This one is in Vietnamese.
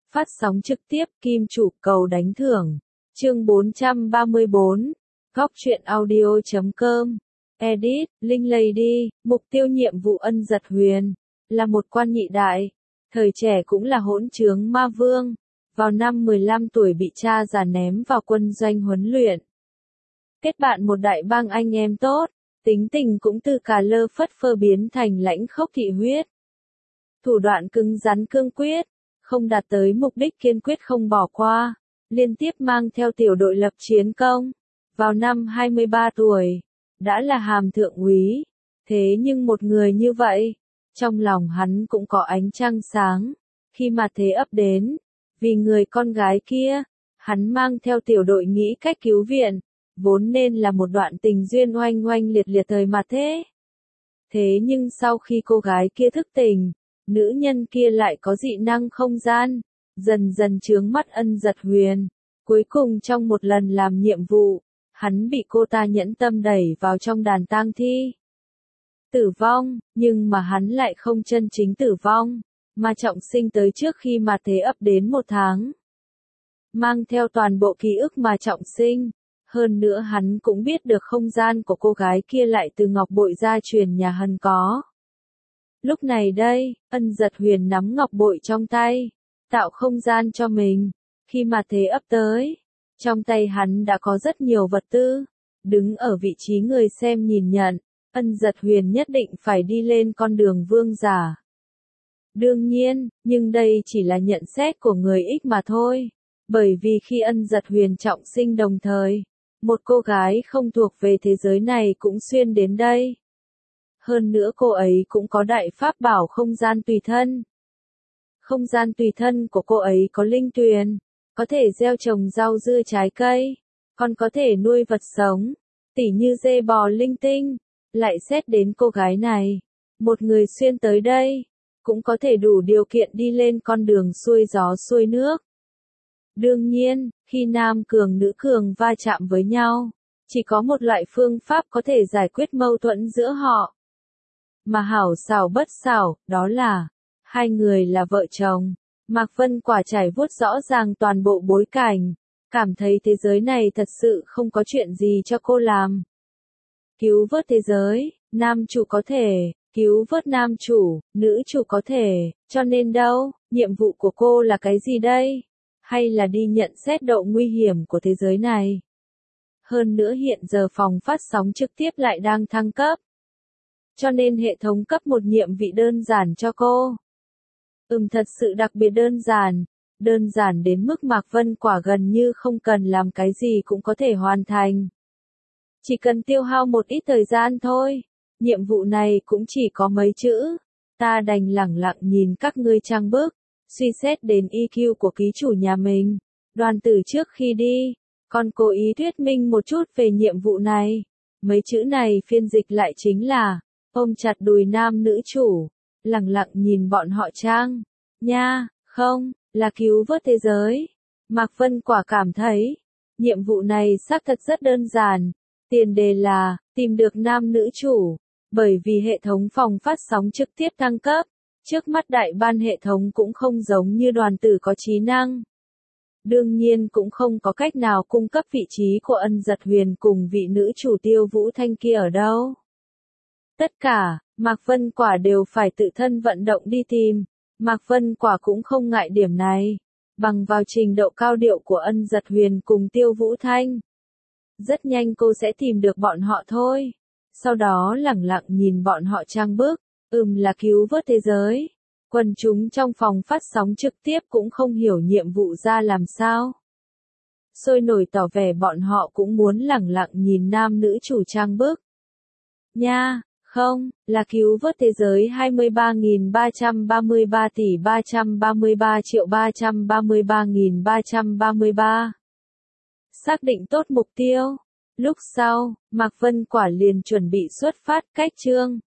Phát sóng trực tiếp Kim Chủ cầu đánh thưởng. Chương 434. Góc truyện audio.com. Edit, Linh Lady, mục tiêu nhiệm vụ Ân Dật Huyền. Là một quan nhị đại. Thời trẻ cũng là hỗn trướng ma vương. Vào năm 15 tuổi bị cha già ném vào quân doanh huấn luyện. Kết bạn một đại bang anh em tốt. Tính tình cũng từ cà lơ phất phơ biến thành lãnh khốc thị huyết. Thủ đoạn cứng rắn cương quyết. Không đạt tới mục đích kiên quyết không bỏ qua, liên tiếp mang theo tiểu đội lập chiến công. Vào năm 23 tuổi, đã là hàm thượng úy. Thế nhưng một người như vậy, trong lòng hắn cũng có ánh trăng sáng. Khi mà thế ấp đến, vì người con gái kia, hắn mang theo tiểu đội nghĩ cách cứu viện, vốn nên là một đoạn tình duyên oanh oanh liệt liệt thời mà thế. Thế nhưng sau khi cô gái kia thức tỉnh, nữ nhân kia lại có dị năng không gian, dần dần chướng mắt Ân Dật Huyền. Cuối cùng trong một lần làm nhiệm vụ, hắn bị cô ta nhẫn tâm đẩy vào trong đàn tang thi. Tử vong, nhưng mà hắn lại không chân chính tử vong, mà trọng sinh tới trước khi mà thế ấp đến 1 tháng. Mang theo toàn bộ ký ức mà trọng sinh, hơn nữa hắn cũng biết được không gian của cô gái kia lại từ ngọc bội gia truyền nhà Hân có. Lúc này đây, Ân Dật Huyền nắm ngọc bội trong tay, tạo không gian cho mình. Khi mà thế ấp tới, trong tay hắn đã có rất nhiều vật tư. Đứng ở vị trí người xem nhìn nhận, Ân Dật Huyền nhất định phải đi lên con đường vương giả. Đương nhiên, nhưng đây chỉ là nhận xét của người ích mà thôi. Bởi vì khi Ân Dật Huyền trọng sinh đồng thời, một cô gái không thuộc về thế giới này cũng xuyên đến đây. Hơn nữa cô ấy cũng có đại pháp bảo không gian tùy thân. Không gian tùy thân của cô ấy có linh tuyền, có thể gieo trồng rau dưa trái cây, còn có thể nuôi vật sống, tỉ như dê bò linh tinh. Lại xét đến cô gái này, một người xuyên tới đây, cũng có thể đủ điều kiện đi lên con đường xuôi gió xuôi nước. Đương nhiên, khi nam cường nữ cường va chạm với nhau, chỉ có một loại phương pháp có thể giải quyết mâu thuẫn giữa họ. Mà hảo xảo bất xảo, đó là hai người là vợ chồng. Mạc Vân Quả trải vuốt rõ ràng toàn bộ bối cảnh, cảm thấy thế giới này thật sự không có chuyện gì cho cô làm. Cứu vớt thế giới, nam chủ có thể, cứu vớt nam chủ, nữ chủ có thể, cho nên đâu, nhiệm vụ của cô là cái gì đây? Hay là đi nhận xét độ nguy hiểm của thế giới này? Hơn nữa hiện giờ phòng phát sóng trực tiếp lại đang thăng cấp. Cho nên hệ thống cấp một nhiệm vụ đơn giản cho cô. Thật sự đặc biệt đơn giản đến mức Mạc Vân Quả gần như không cần làm cái gì cũng có thể hoàn thành. Chỉ cần tiêu hao một ít thời gian thôi, nhiệm vụ này cũng chỉ có mấy chữ, ta đành lẳng lặng nhìn các ngươi trang bức, suy xét đến EQ của ký chủ nhà mình. Đoàn Tử trước khi đi, còn cố ý thuyết minh một chút về nhiệm vụ này. Mấy chữ này phiên dịch lại chính là ôm chặt đùi nam nữ chủ, lẳng lặng nhìn bọn họ trang. Nha, không, là cứu vớt thế giới. Mạc Vân Quả cảm thấy, nhiệm vụ này xác thật rất đơn giản. Tiền đề là, tìm được nam nữ chủ. Bởi vì hệ thống phòng phát sóng trực tiếp thăng cấp, trước mắt đại ban hệ thống cũng không giống như Đoàn Tử có trí năng. Đương nhiên cũng không có cách nào cung cấp vị trí của Ân Dật Huyền cùng vị nữ chủ Tiêu Vũ Thanh kia ở đâu. Tất cả, Mạc Vân Quả đều phải tự thân vận động đi tìm. Mạc Vân Quả cũng không ngại điểm này. Bằng vào trình độ cao điệu của Ân Dật Huyền cùng Tiêu Vũ Thanh, rất nhanh cô sẽ tìm được bọn họ thôi. Sau đó lẳng lặng nhìn bọn họ trang bức. Là cứu vớt thế giới. Quần chúng trong phòng phát sóng trực tiếp cũng không hiểu nhiệm vụ ra làm sao. Sôi nổi tỏ vẻ bọn họ cũng muốn lẳng lặng nhìn nam nữ chủ trang bức. Nha, không, là cứu vớt thế giới 23.333 tỷ 333.333.333. Xác định tốt mục tiêu. Lúc sau, Mạc Vân Quả liền chuẩn bị xuất phát cách chương.